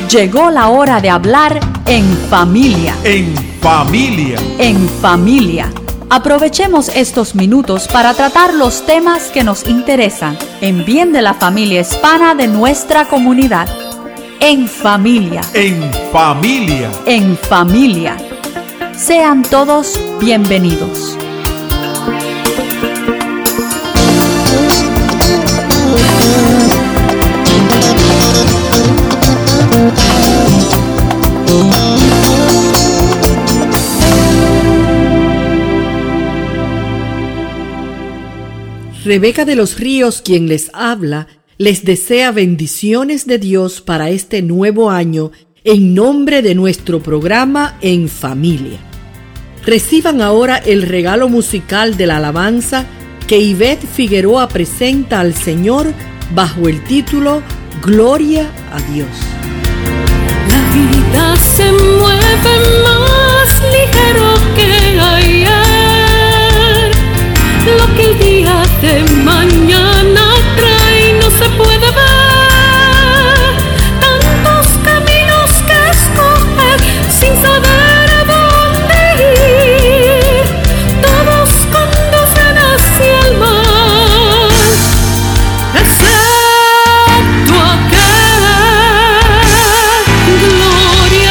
Llegó la hora de hablar en familia. En familia. En familia. Aprovechemos estos minutos para tratar los temas que nos interesan en bien de la familia hispana de nuestra comunidad. En familia. En familia. En familia. Sean todos bienvenidos. Rebeca de los Ríos, quien les habla, les desea bendiciones de Dios para este nuevo año en nombre de nuestro programa En Familia. Reciban ahora el regalo musical de la alabanza que Ivette Figueroa presenta al Señor bajo el título Gloria a Dios. La vida se mueve más ligero que ayer. Lo que el día de mañana trae no se puede ver. Tantos caminos que escoger sin saber a dónde ir. Todos conducen hacia el mar, excepto aquel. Gloria a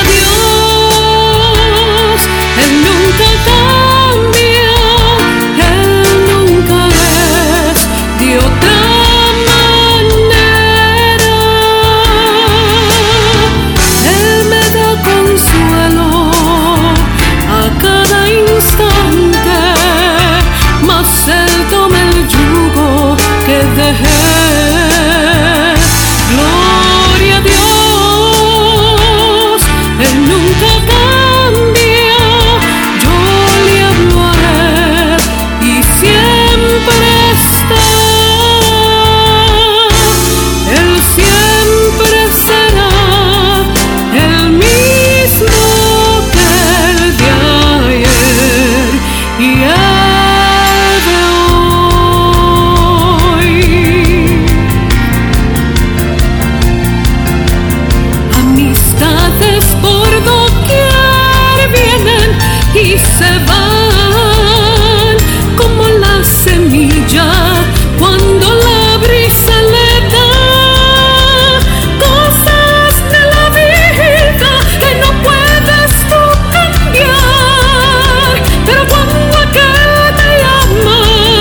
Dios, Él nunca cambia, Él nunca es de otra manera. Él me da consuelo a cada instante, mas Él toma el yugo que dejé. Gloria a Dios, Él nunca cambia, yo le hablo a Él y siempre está. Él siempre será el mismo que el de ayer y el de hoy. Amistades por doquier vienen y se van, como la semilla cuando la brisa le da. Cosas de la vida que no puedes tú cambiar, pero cuando aquel te llama,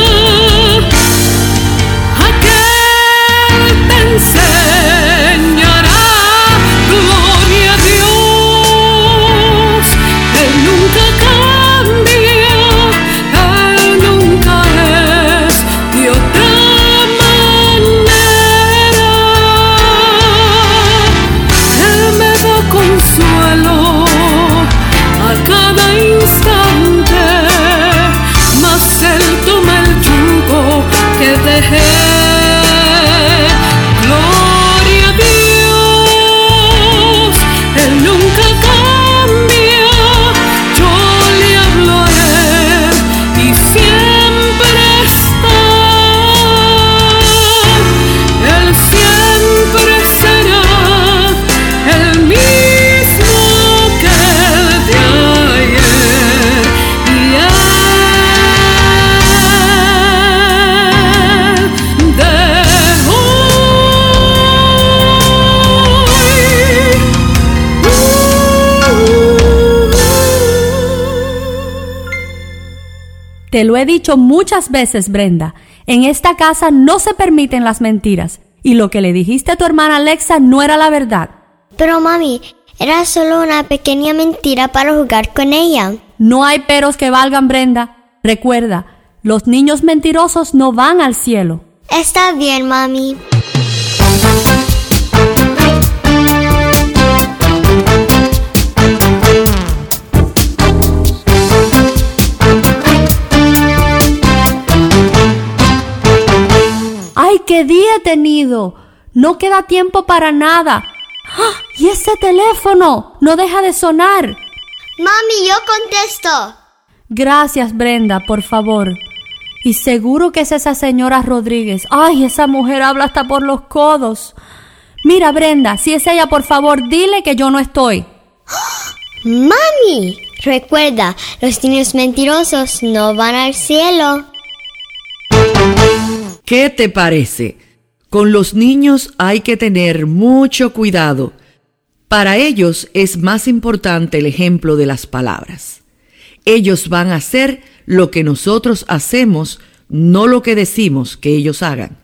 aquel te enseñará. Gloria a Dios, Él nunca cambia, Él nunca es de otra manera. Él me da consuelo a cada instante, mas Él toma el yugo que dejé. Gloria a Dios, Él nunca cambia, yo le hablo a Él y siempre está. Él siempre será el mismo que el de ayer y el de Te lo he dicho muchas veces, Brenda. En esta casa no se permiten las mentiras. Y lo que le dijiste a tu hermana Alexa no era la verdad. Pero mami, era solo una pequeña mentira para jugar con ella. No hay peros que valgan, Brenda. Recuerda, los niños mentirosos no van al cielo. Está bien, mami. ¡Ay, qué día he tenido! No queda tiempo para nada. ¡Ah! ¡Y ese teléfono! ¡No deja de sonar! Mami, yo contesto. Gracias, Brenda, por favor. Y seguro que es esa señora Rodríguez. ¡Ay, esa mujer habla hasta por los codos! Mira, Brenda, si es ella, por favor, dile que yo no estoy. ¡Mami! Recuerda, los niños mentirosos no van al cielo. ¿Qué te parece? Con los niños hay que tener mucho cuidado. Para ellos es más importante el ejemplo de las palabras. Ellos van a hacer lo que nosotros hacemos, no lo que decimos que ellos hagan.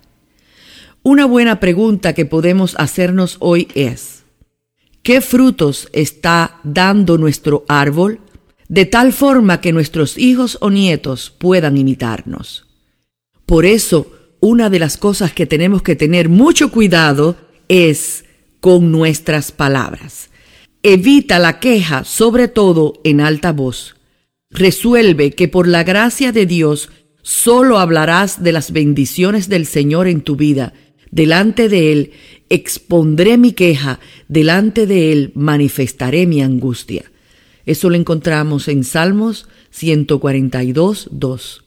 Una buena pregunta que podemos hacernos hoy es: ¿qué frutos está dando nuestro árbol? De tal forma que nuestros hijos o nietos puedan imitarnos. Por eso, una de las cosas que tenemos que tener mucho cuidado es con nuestras palabras. Evita la queja, sobre todo en alta voz. Resuelve que por la gracia de Dios solo hablarás de las bendiciones del Señor en tu vida. Delante de Él expondré mi queja, delante de Él manifestaré mi angustia. Eso lo encontramos en Salmos 142, 2.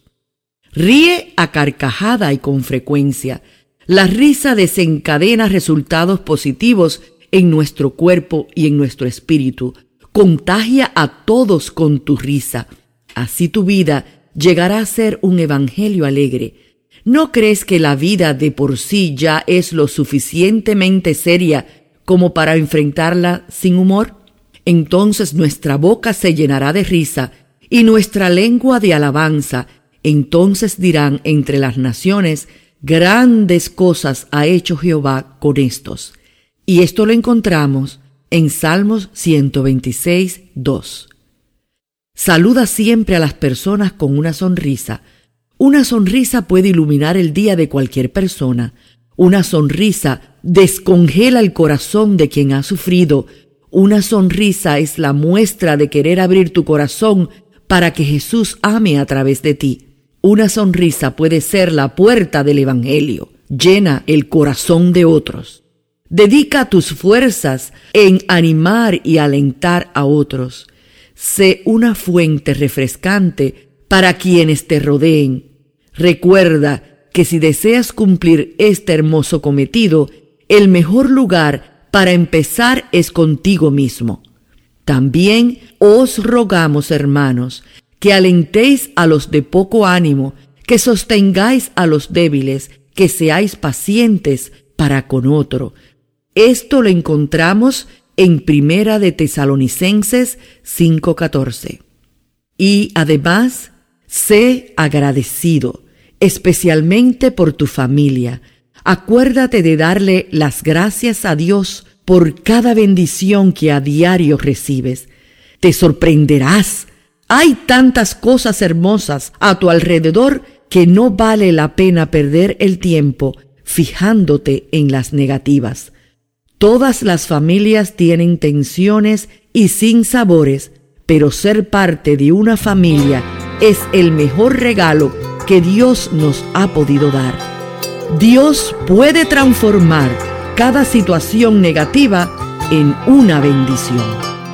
Ríe a carcajada y con frecuencia. La risa desencadena resultados positivos en nuestro cuerpo y en nuestro espíritu. Contagia a todos con tu risa. Así tu vida llegará a ser un evangelio alegre. ¿No crees que la vida de por sí ya es lo suficientemente seria como para enfrentarla sin humor? Entonces nuestra boca se llenará de risa y nuestra lengua de alabanza. Entonces dirán entre las naciones: grandes cosas ha hecho Jehová con estos. Y esto lo encontramos en Salmos 126, 2. Saluda siempre a las personas con una sonrisa. Una sonrisa puede iluminar el día de cualquier persona. Una sonrisa descongela el corazón de quien ha sufrido. Una sonrisa es la muestra de querer abrir tu corazón para que Jesús ame a través de ti. Una sonrisa puede ser la puerta del Evangelio. Llena el corazón de otros. Dedica tus fuerzas en animar y alentar a otros. Sé una fuente refrescante para quienes te rodeen. Recuerda que si deseas cumplir este hermoso cometido, el mejor lugar para empezar es contigo mismo. También os rogamos, hermanos, que alentéis a los de poco ánimo, que sostengáis a los débiles, que seáis pacientes para con otro. Esto lo encontramos en Primera de Tesalonicenses 5:14. Y además, sé agradecido, especialmente por tu familia. Acuérdate de darle las gracias a Dios por cada bendición que a diario recibes. Te sorprenderás. Hay tantas cosas hermosas a tu alrededor que no vale la pena perder el tiempo fijándote en las negativas. Todas las familias tienen tensiones y sinsabores, pero ser parte de una familia es el mejor regalo que Dios nos ha podido dar. Dios puede transformar cada situación negativa en una bendición.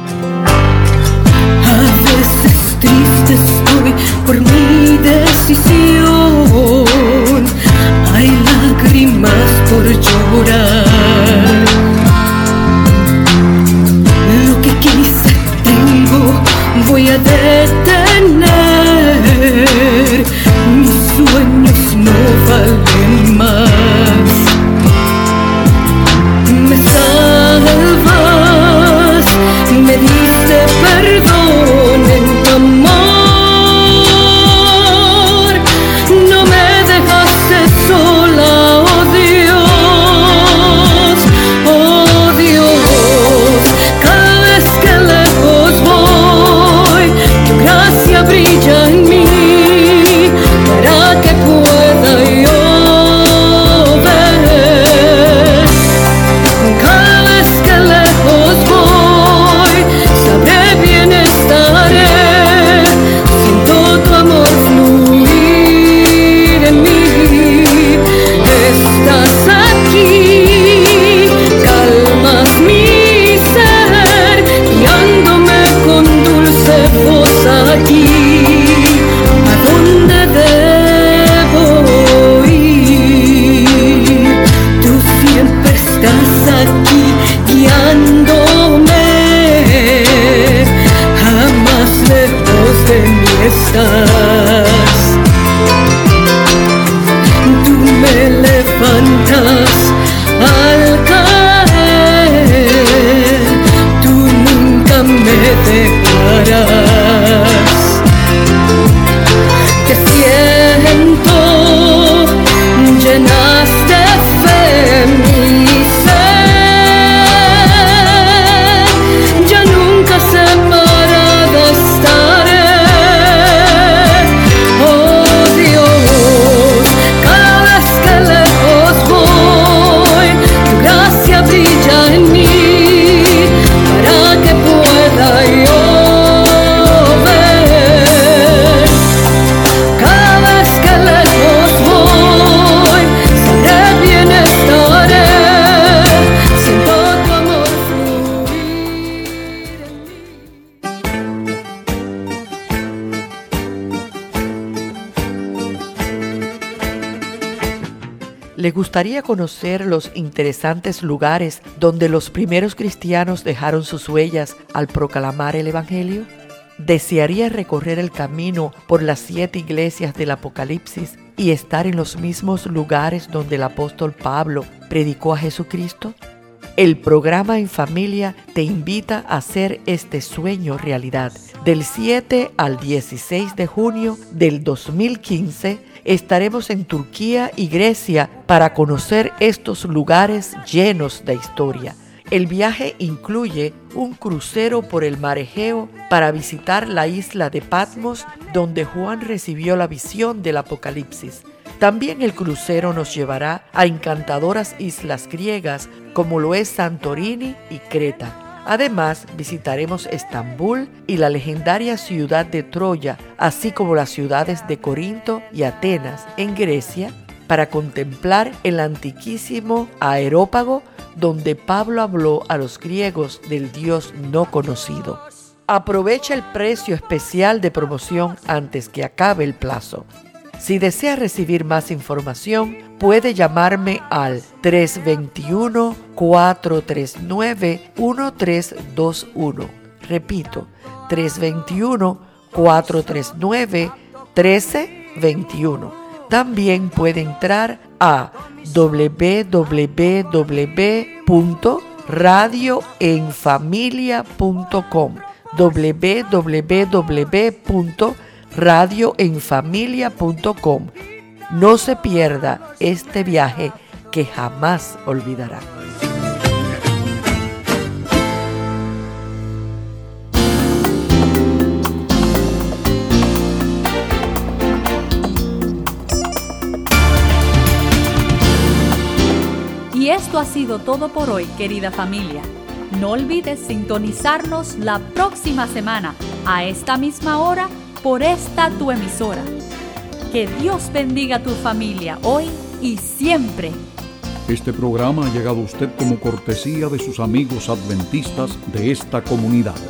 A veces triste estoy por mi decisión. Hay lágrimas por llorar. Lo que quise tengo, voy a detener. Mis sueños no valen más. Me salvas, me diste perdón en tu amor. No me dejaste sola, oh Dios. ¿Le gustaría conocer los interesantes lugares donde los primeros cristianos dejaron sus huellas al proclamar el Evangelio? ¿Desearía recorrer el camino por las 7 iglesias del Apocalipsis y estar en los mismos lugares donde el apóstol Pablo predicó a Jesucristo? El programa En Familia te invita a hacer este sueño realidad. Del 7 al 16 de junio del 2015 estaremos en Turquía y Grecia para conocer estos lugares llenos de historia. El viaje incluye un crucero por el mar Egeo para visitar la isla de Patmos, donde Juan recibió la visión del Apocalipsis. También el crucero nos llevará a encantadoras islas griegas como lo es Santorini y Creta. Además, visitaremos Estambul y la legendaria ciudad de Troya, así como las ciudades de Corinto y Atenas en Grecia, para contemplar el antiquísimo Areópago, donde Pablo habló a los griegos del Dios no conocido. Aprovecha el precio especial de promoción antes que acabe el plazo. Si desea recibir más información, puede llamarme al 321-439-1321. Repito, 321-439-1321. También puede entrar a www.radioenfamilia.com www.radioenfamilia.com. No se pierda este viaje que jamás olvidará. Y esto ha sido todo por hoy, querida familia. No olvides sintonizarnos la próxima semana a esta misma hora por esta tu emisora. Que Dios bendiga a tu familia hoy y siempre. Este programa ha llegado a usted como cortesía de sus amigos adventistas de esta comunidad.